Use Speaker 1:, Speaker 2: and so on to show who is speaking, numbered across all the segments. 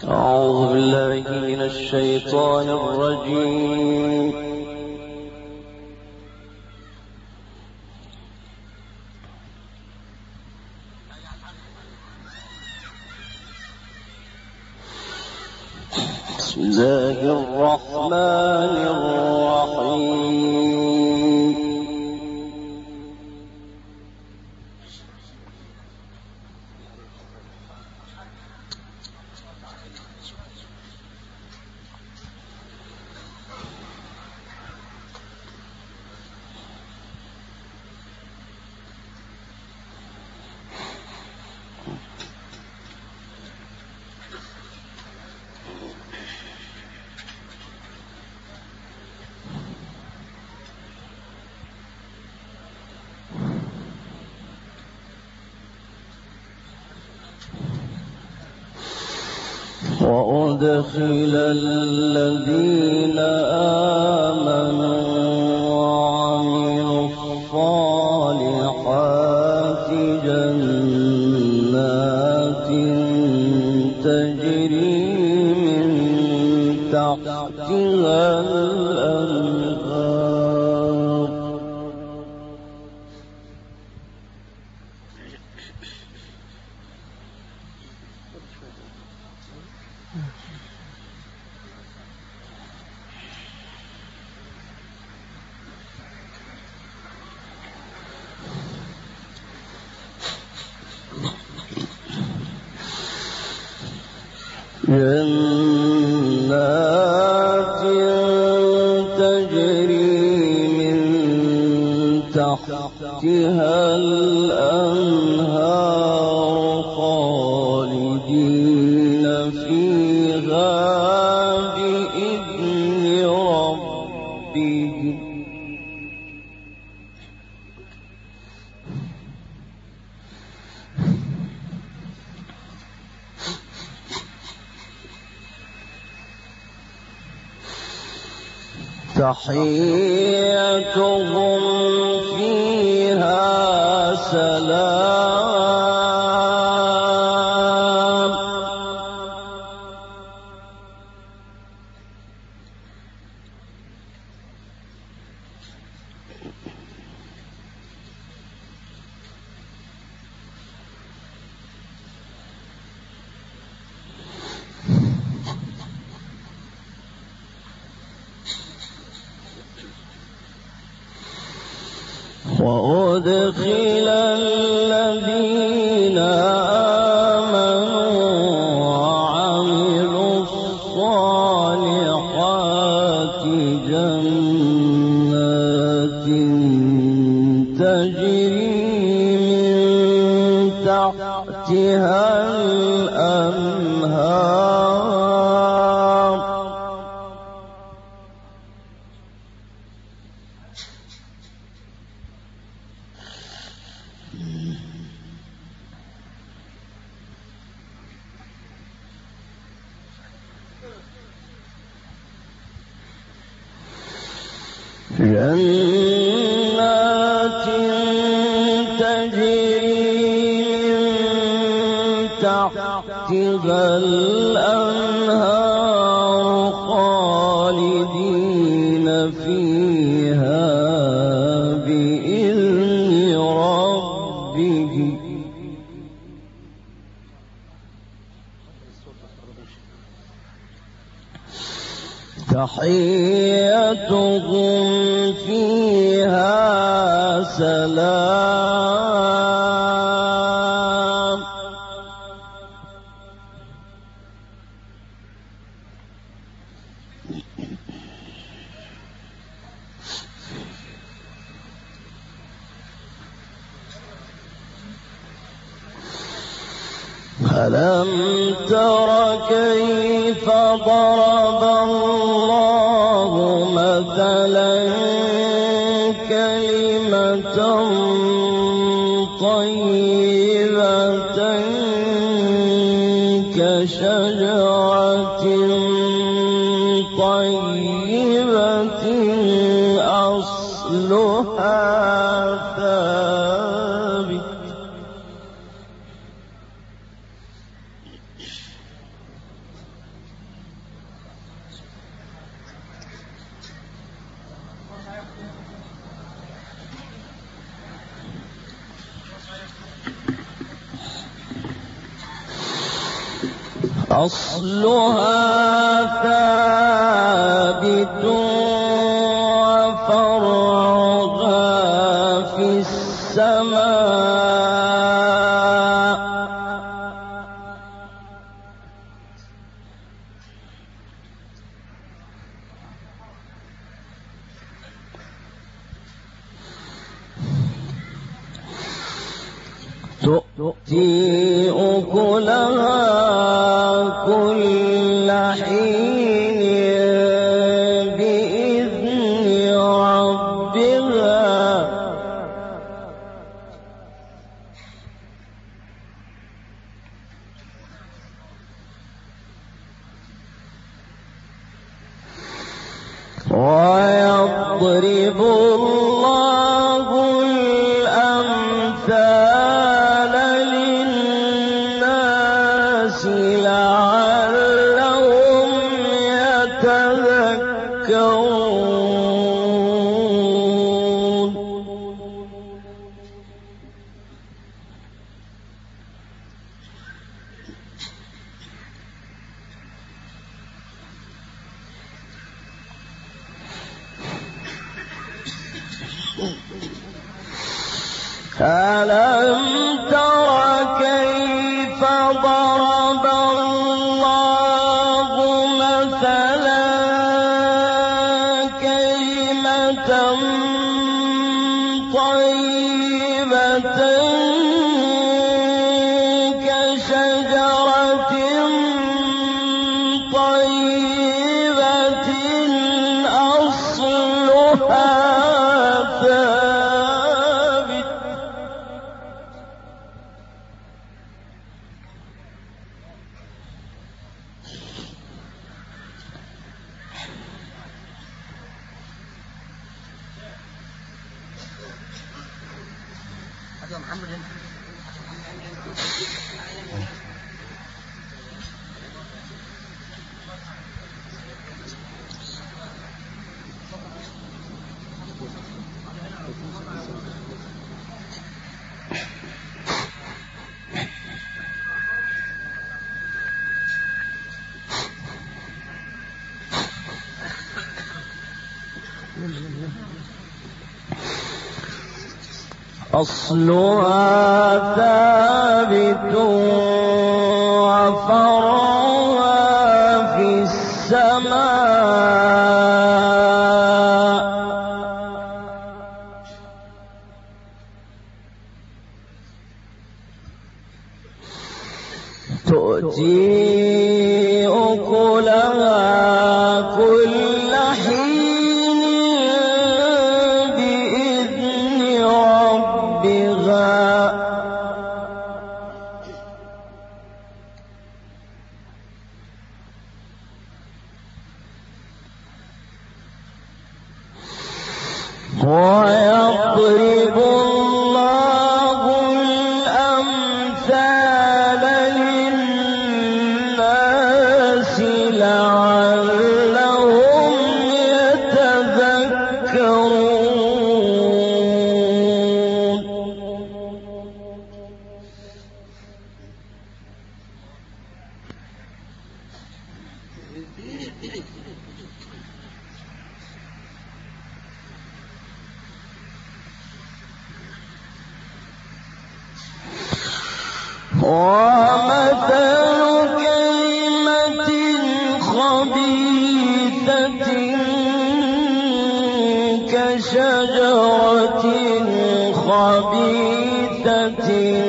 Speaker 1: أعوذ بالله من الشيطان الرجيم. بسم الله الرحمن الرحيم. وأدخل الذين آمنوا وعملوا الصالحات جنات تجري من تحتها الأنهار جنات تجري من تحتها الأنهار خالدين فيها بإذن ربهم تحيتهم فيها سلام وأدخل الذين آمنوا وعملوا الصالحات جنات تجري من تحتها الأنهار جنات تجري من تحتها الأنهار خالدين فيها بإذن ربهم تحيتهم فيها سلام ألم تر كيف ضرب الله مثلا كلمة طيبة كشجرة طيبة أصلها ثابت أصلها ثابت وفرعها في السماء تؤتي أكلها كل حين بإذن ربها ويضرب الله الأمثال للناس لعلهم يتذكرون ألم تر كيف ضرب الله مثلا كلمة طيبة كشجرة طيبة أصلها ثابت أصلها ثابت وفرعها في السماء تؤتي أكلها كل حين بإذن ربها ويضرب الله الأمثال للناس لعلهم يتذكرون ومثل كلمة خبيثة كشجرة خبيثة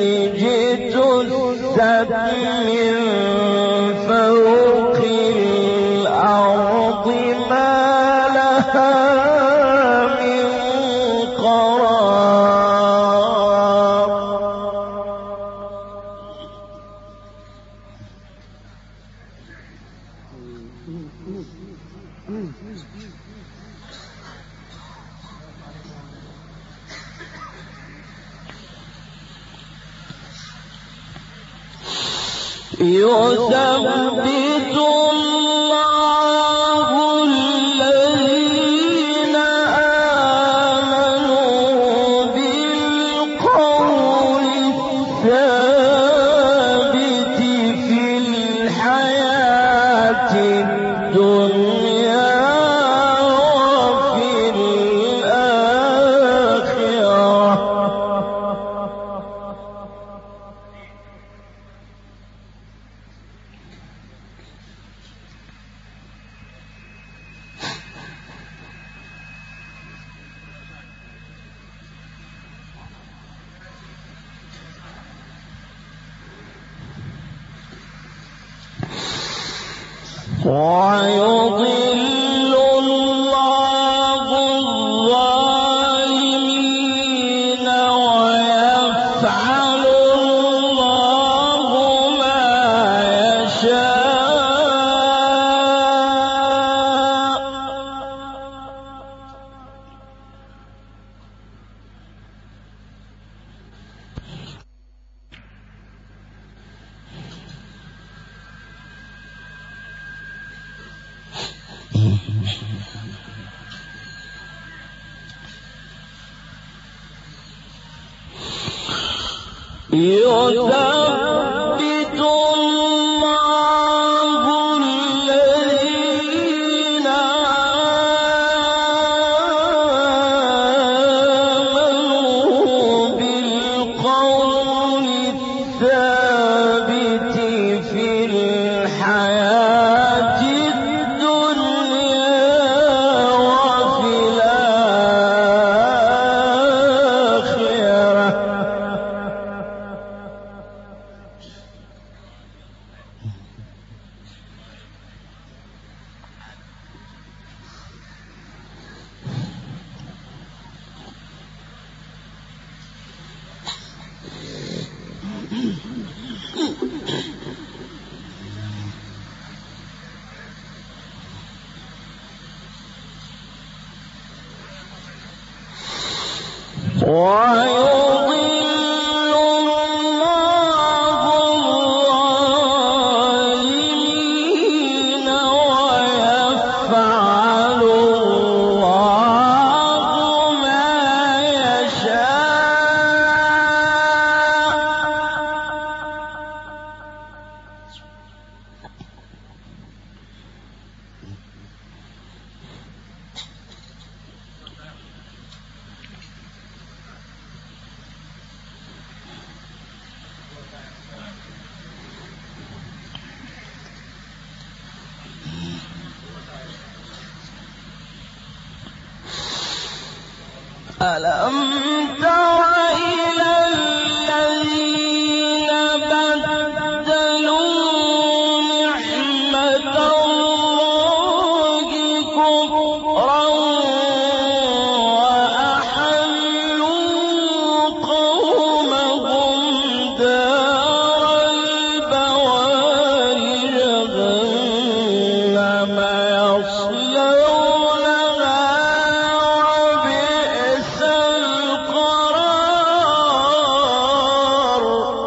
Speaker 1: اجتثت من فوق الأرض ما لها من قرار يثبت الله الذين آمنوا بالقول الثابت في الحياة ويضل الله الظالمين ويفعل الله ما يشاء. يثبت الله الذين آمنوا بالقول الثابت في الحياة الدنيا وفي الآخرة. ويضل الله الظالمين ويفعل الله ما ألم تر إلى الذين بدلوا نعمة الله كفرا وأحلوا قومهم دار البوار جهنم يصلونها وبئس القرار.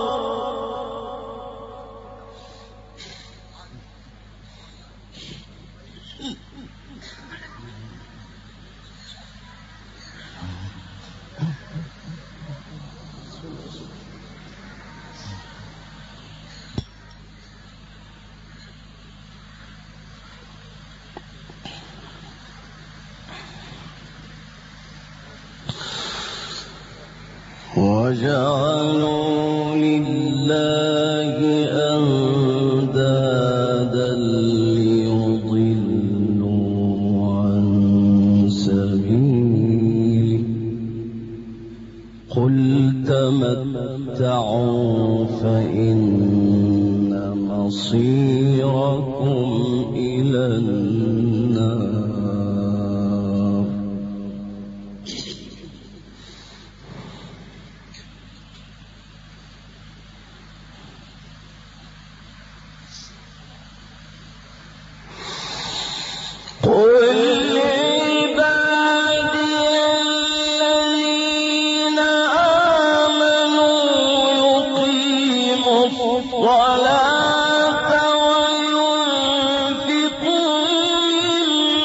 Speaker 1: وجعلوا لله أندادا ليضلوا عن سبيله قل تمتعوا فإن مصيركم إلى النار. الصلاة وينفقوا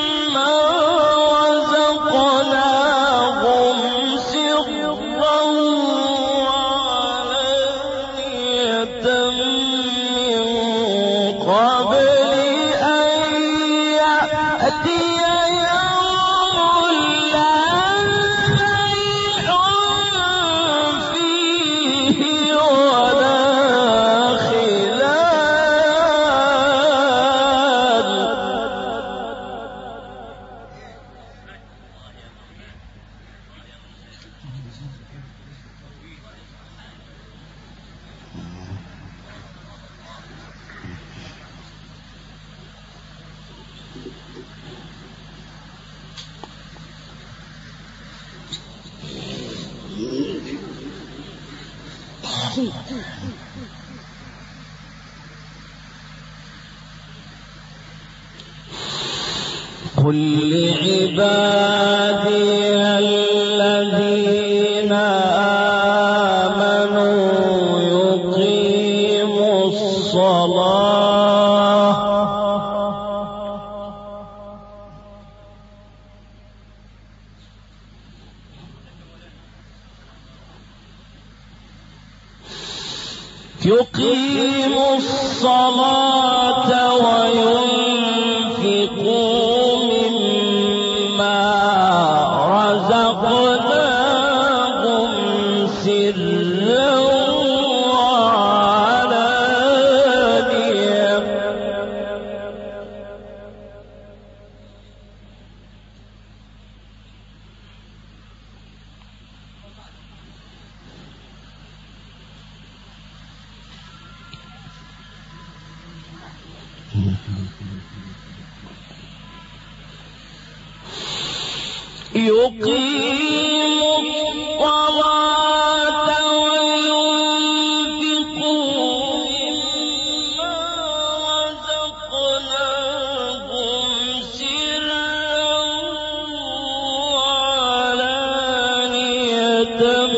Speaker 1: قل لعبادي الذين آمنوا يقيموا الصلاة وينفقوا مما رزقناهم سرا وعلانية يقيموا الصلاة وينفقوا مما رزقناهم سرا وعلانية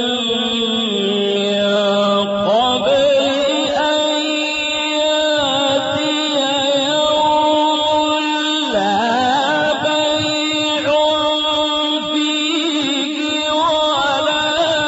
Speaker 1: من قبل أن يأتي يوم لا بيع فيه ولا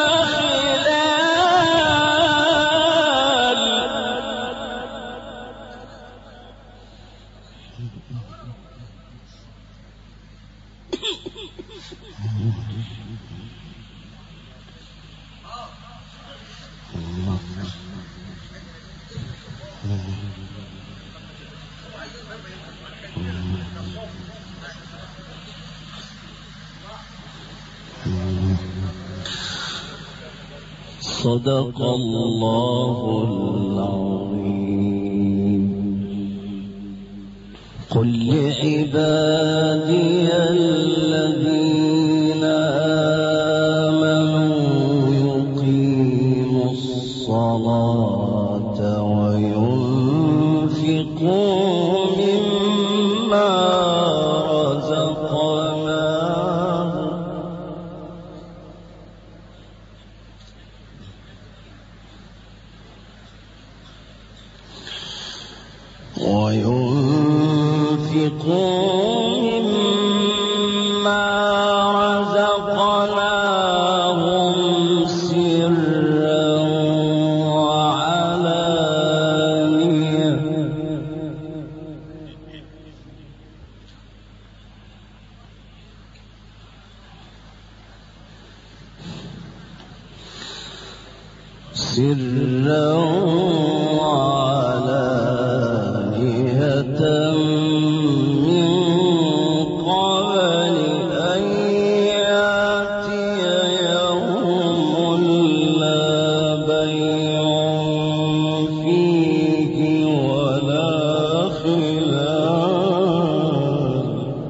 Speaker 1: صدق الله العظيم. قل لعبادي الذين آمنوا يقيموا الصلاة وينفقوا مما رزقناهم سرا وعلانية من قبل أن يأتي يوم لا بيع فيه ولا خلال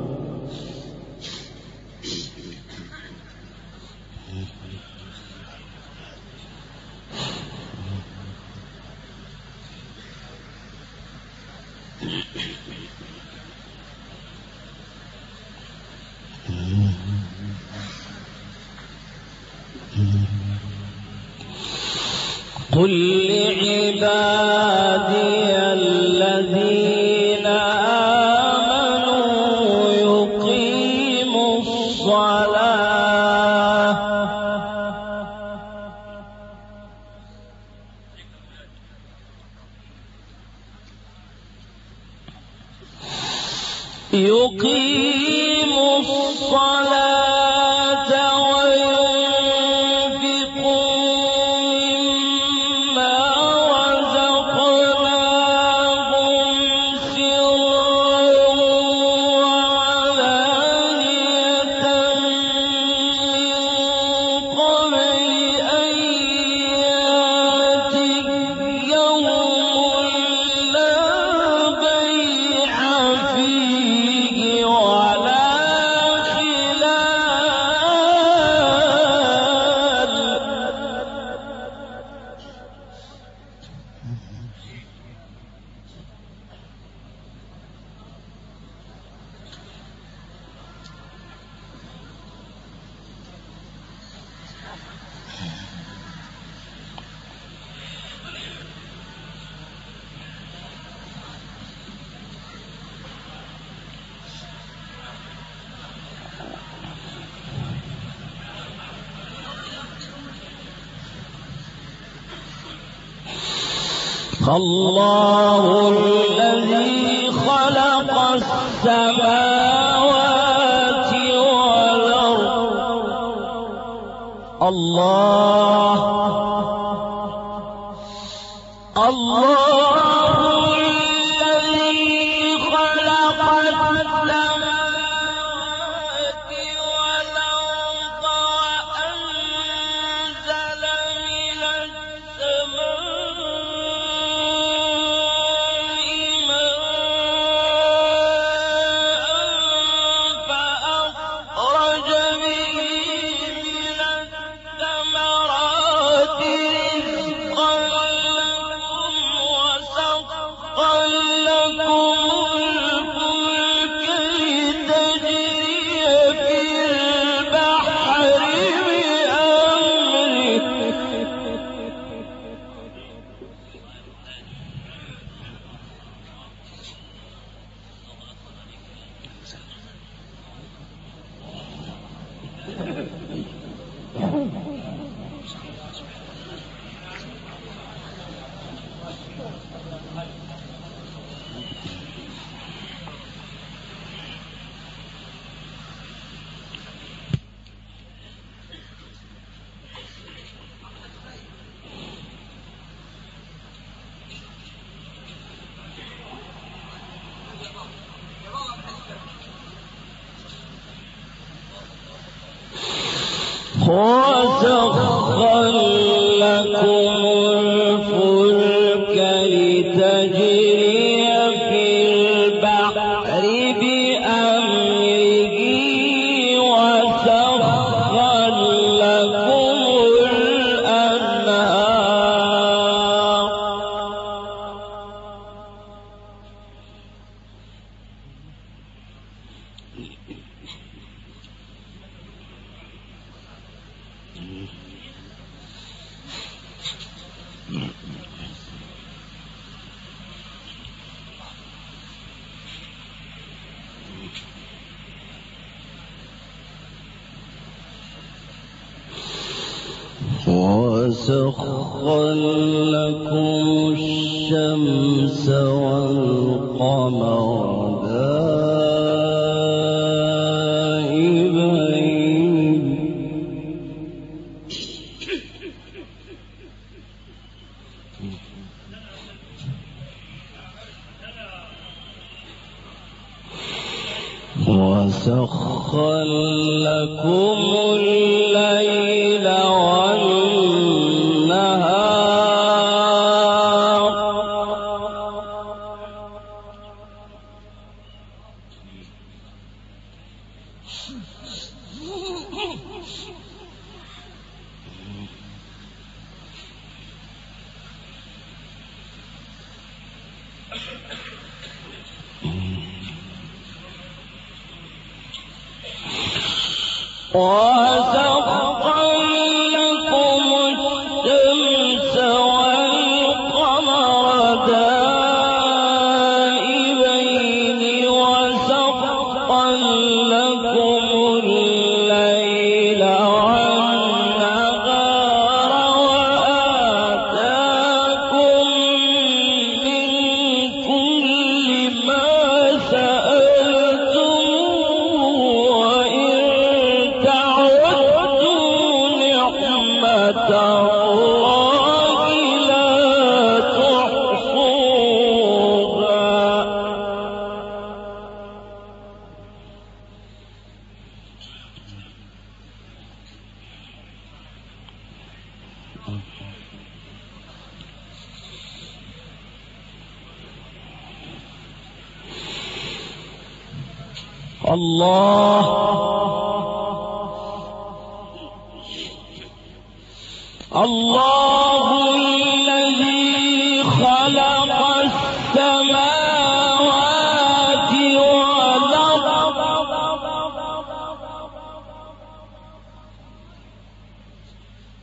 Speaker 1: قل لعبادي الذين آمنوا يقيموا الصلاة فيه ولا خلال الله الذي خلق السماوات والأرض الله الذي خلق السماوات والأرض وأنزل من وسخر لكم الفلك لتجري في البحر بأمره وسخر لكم الأنهار وسخر لكم الشمس والقمر دائبين وسخر لكم الليل وسخر لكم الشمس والقمر دائبين وسخر لكم الليل والنهار وآتاكم من كل ما سألتموه الله لا تحصوها الله الذي خلق السماوات والأرض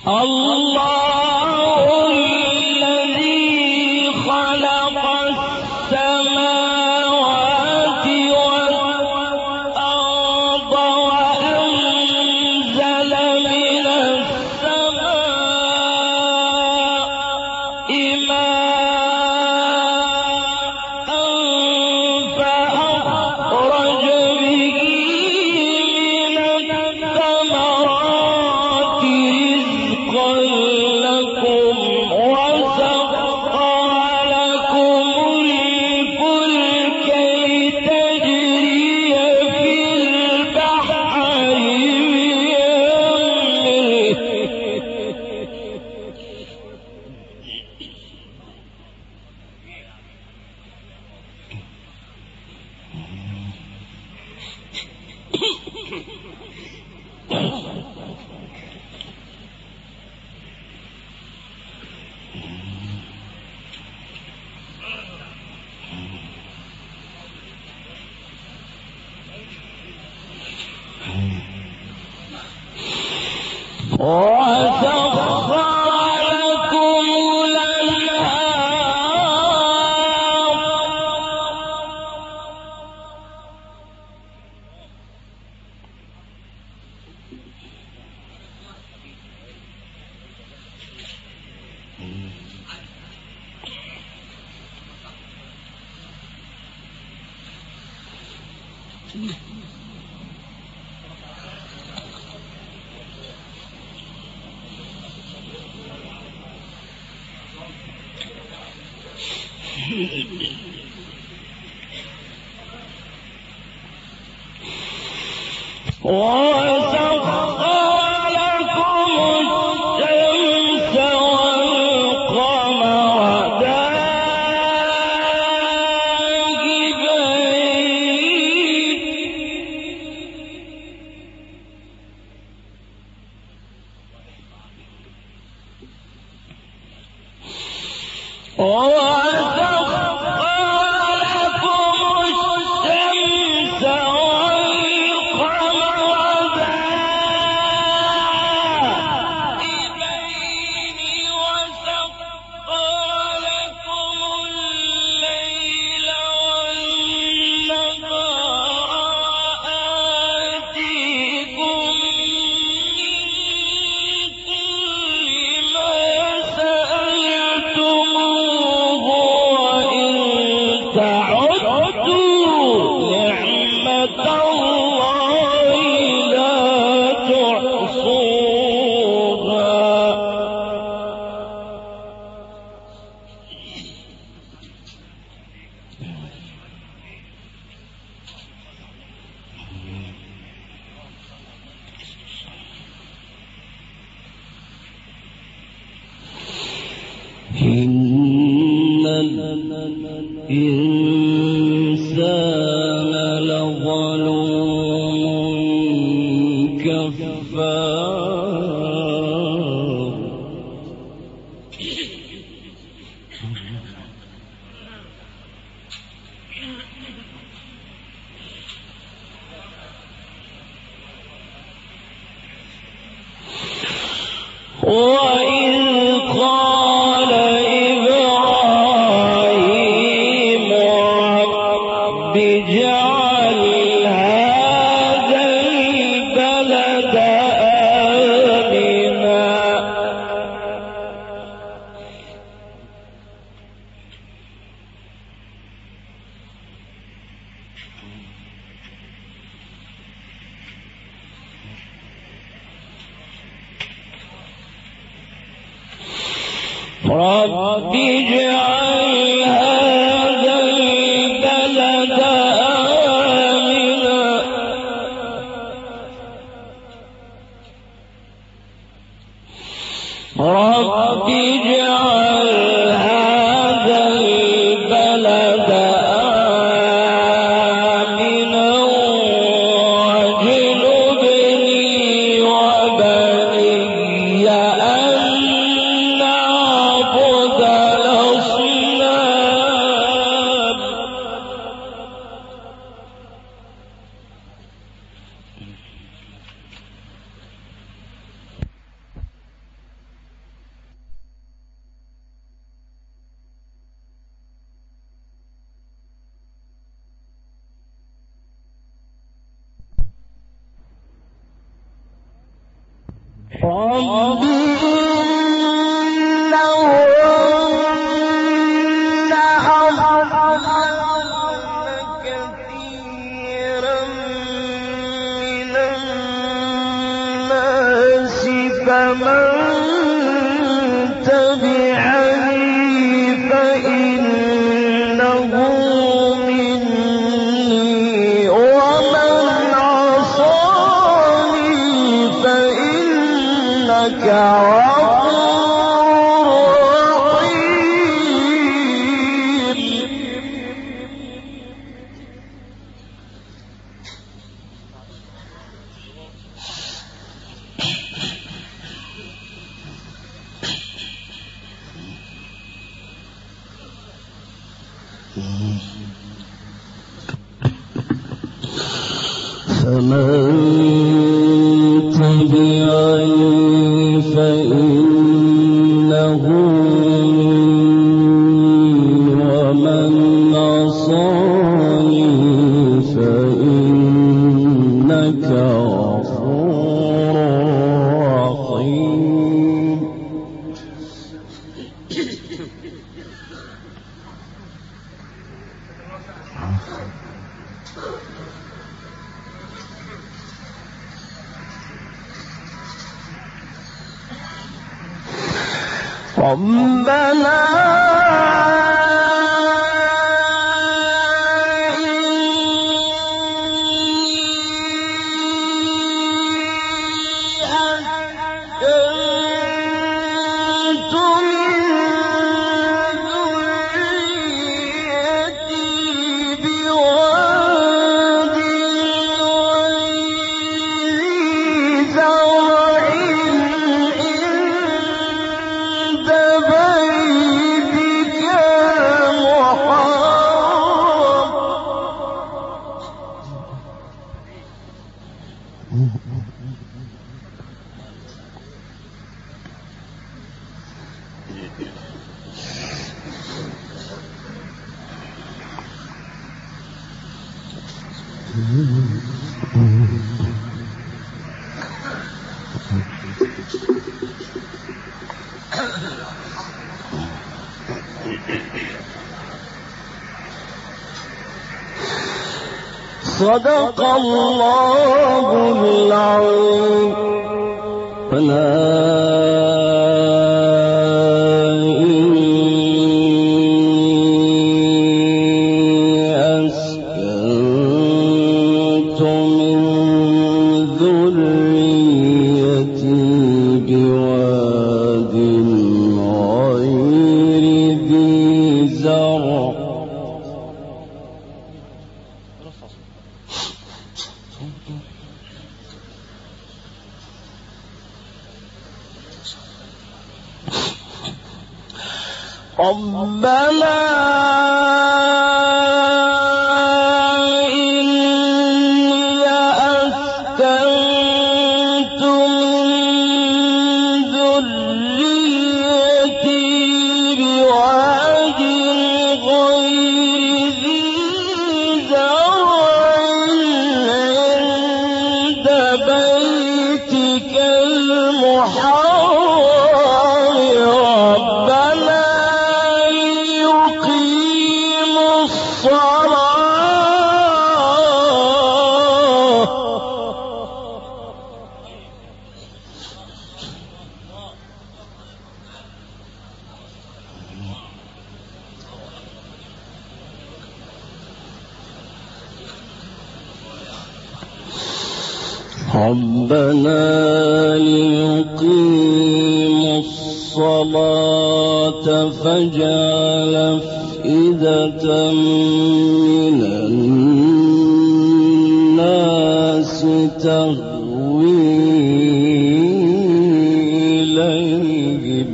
Speaker 1: إن الإنسان لظلوم كفار وإذ قال إبراهيم رب اجعل هذا البلد آمنا رب اجعل هذا البلد آمنا رب اجعل هذا البلد آمنا واجنبني وبني أن نعبد الأصنام صدق الله العظيم. ربنا إني أسكنت من ذريتي بواد غير ذي زرع عند بيتك المحرم ربنا ليقيموا الصلاة فاجعل أفئدة من الناس تهوي إليهم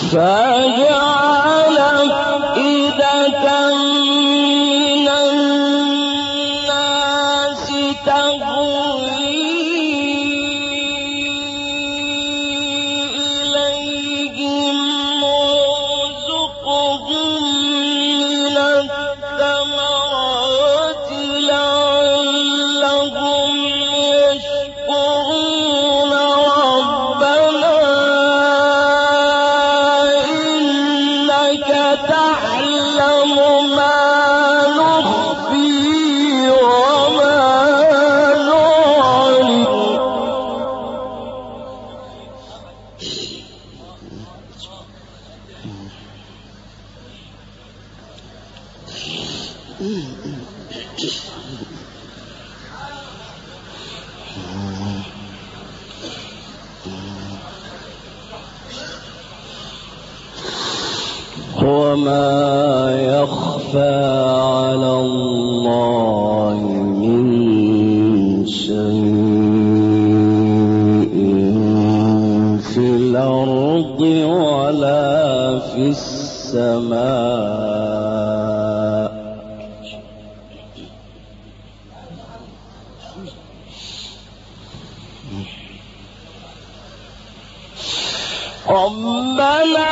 Speaker 1: فجعل أفئدة من الناس تهوي إليهم وارزقهم من الثمرات لعلهم يشكرون ربنا إنك تعلم ما نخفي وما نعلن وما يخفى على الله من شيء في الأرض ولا في السماء ربنا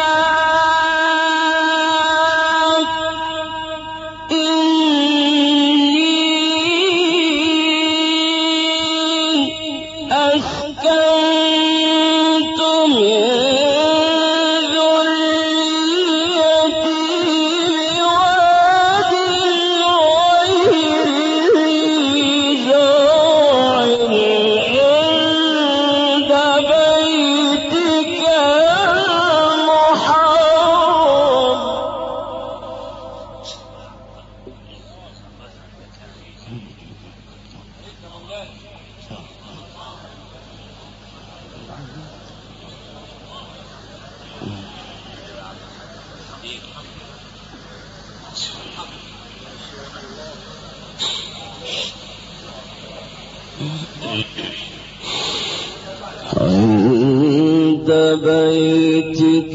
Speaker 1: عند بيتك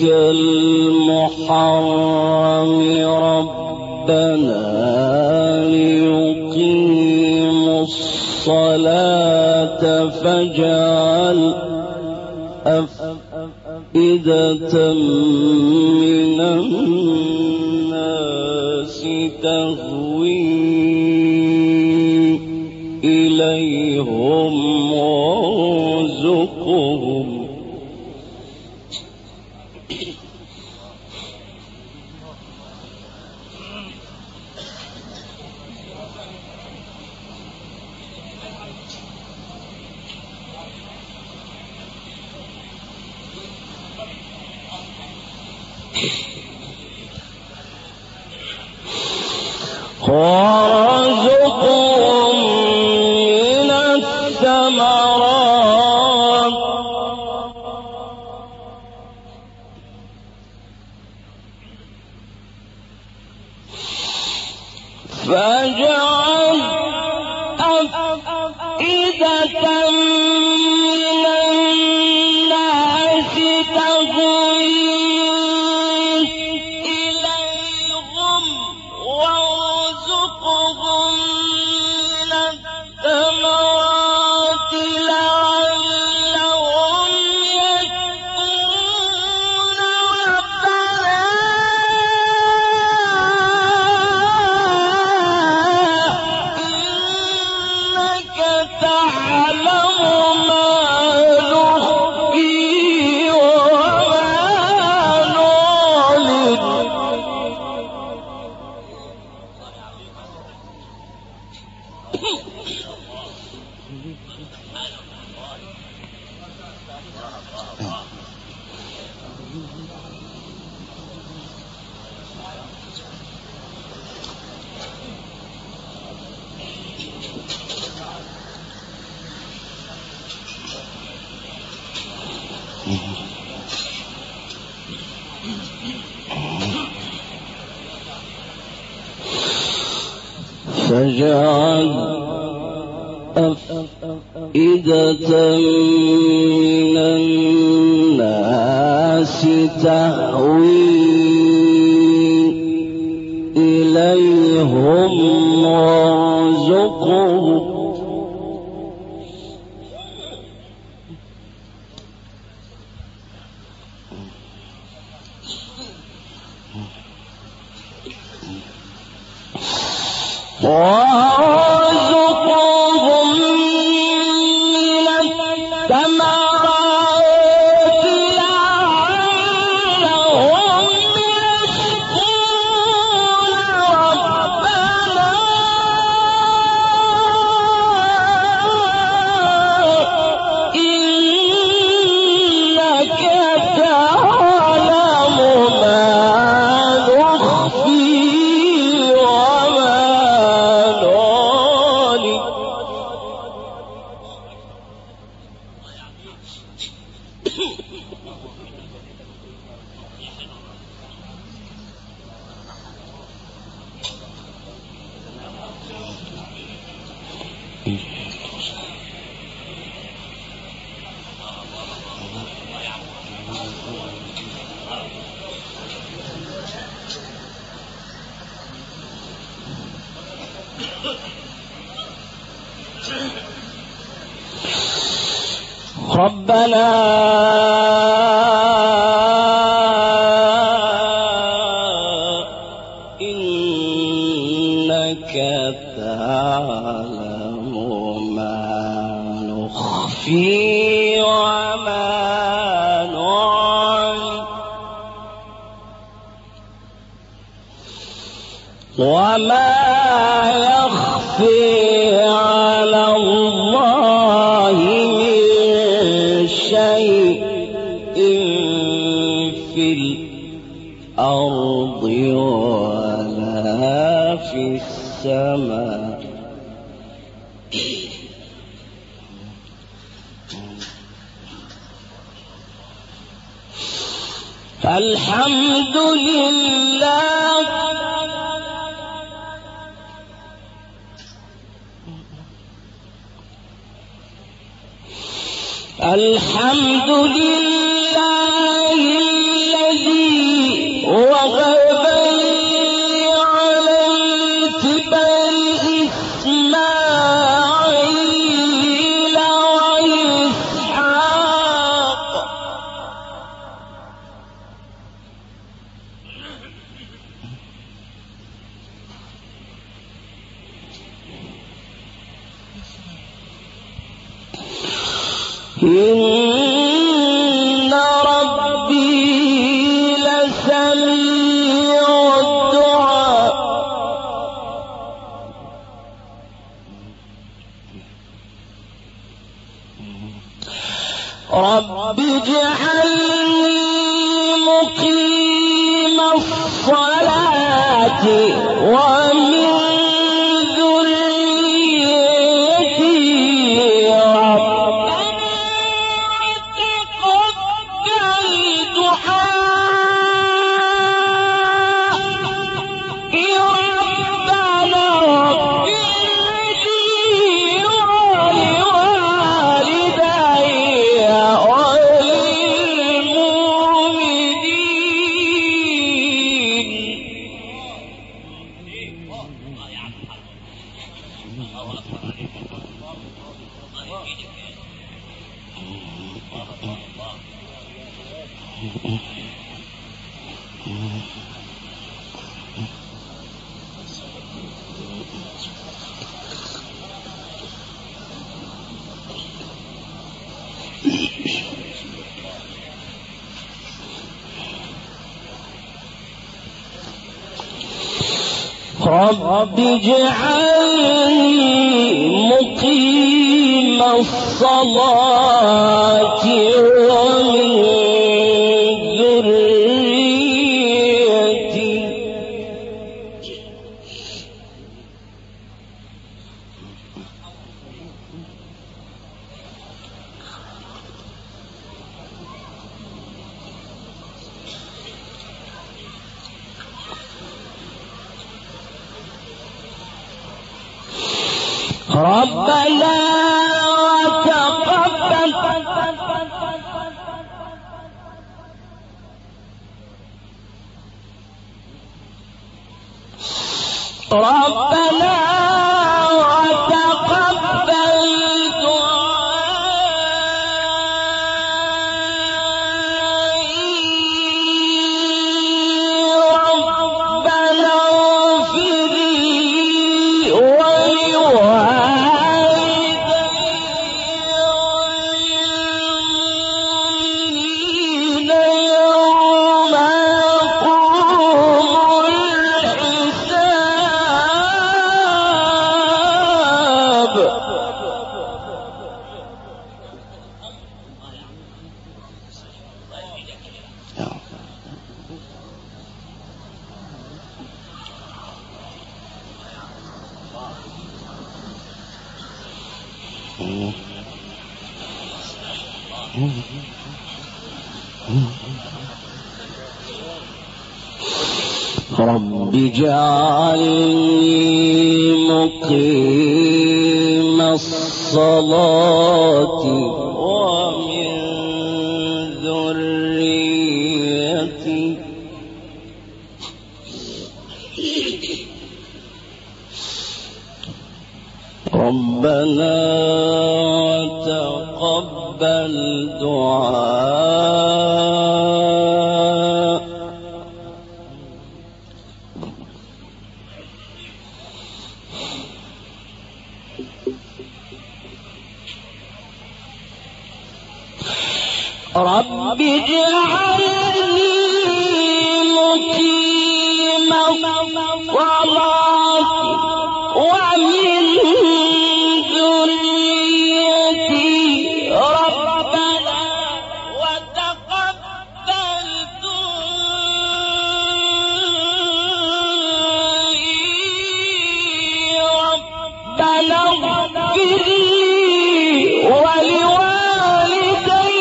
Speaker 1: المحرم ربنا ليقيموا الصلاة فاجعل أفئدة من الناس تهوي إليهم وارزقهم وارزقهم من الثمرات فاجعل أفئدة من الناس تهوي إليهم وارزقهم من الثمرات لعلهم يشكرون ربنا إنك تعلم ما نخفي وما نعلن فاجعل أفئدة من الناس الناس تهوي إليهم وارزقهم ربنا إنك تعلم ما نخفي وما نعلن وما يخفي على الله من شيء في الأرض ولا في السماء الحمد لله الحمد لله الذي وهب لي على الكبر إسماعيل وإسحاق إن ربي لسميع الدعاء رب اجعلني مقيم الصلاة ومن رب اجعلني مقيم الصلاة ومن ذريتي ربنا وتقبل رب اجعلني مقيم الصلاة ومن ذريتي ربنا تقبل دعاء رب اجعلني مقيم الصلاة ومن ذريتي ربنا وتقبل دعائي ربنا اغفر لي ولوالدي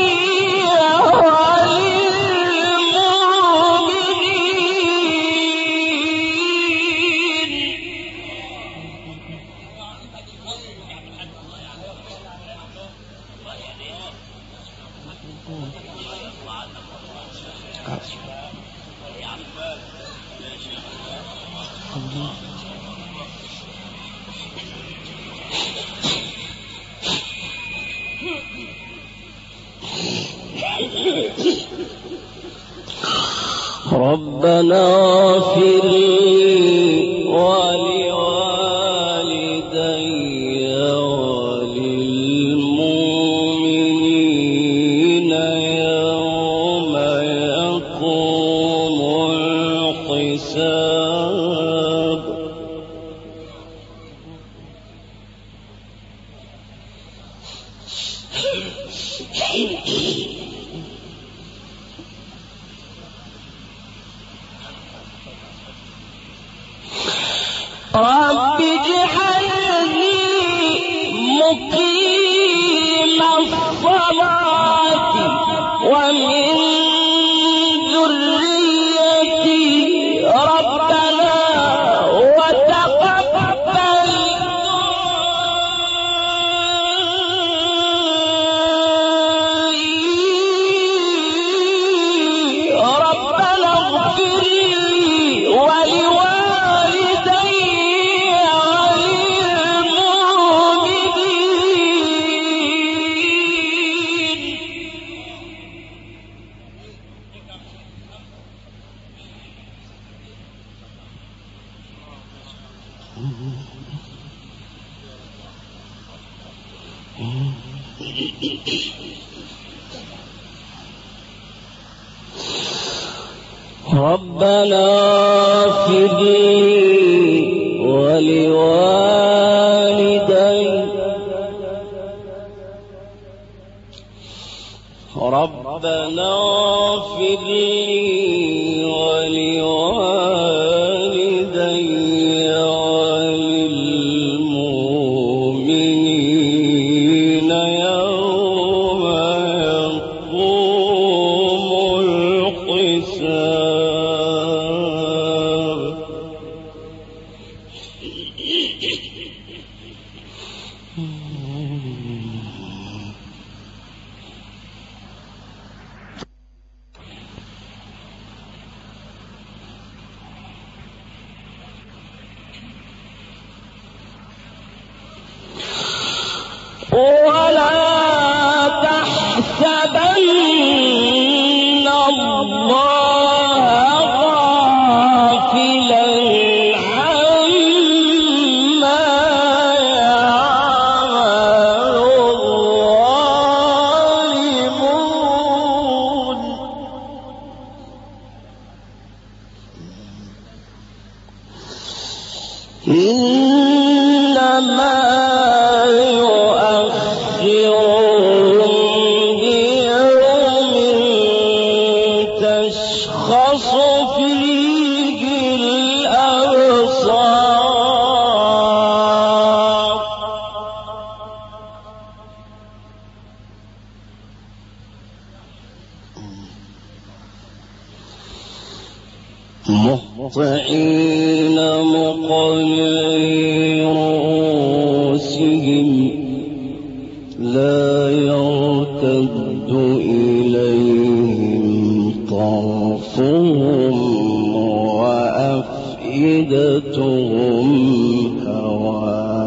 Speaker 1: ربنا اغفر لي ولوالدي وللمؤمنين يوم يقوم الحساب رب اجعلني مقيم الصلاة ومن ذريتي ربنا وتقبل دعائي ربنا اغفر لي ولوالدي ربنا اغفر لي ولوالدي ربنا اغفر لي ولوالدي وللمؤمنين يوم يقوم الحساب ولا تحسبن الله غافلا عما يعمل الظالمون إنما تشخص فيه الأبصار مهطعين مقنعي رؤوسهم لا يرتد إليهم طرفهم وأفئدتهم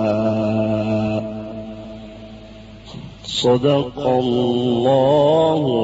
Speaker 1: هواء. صدق الله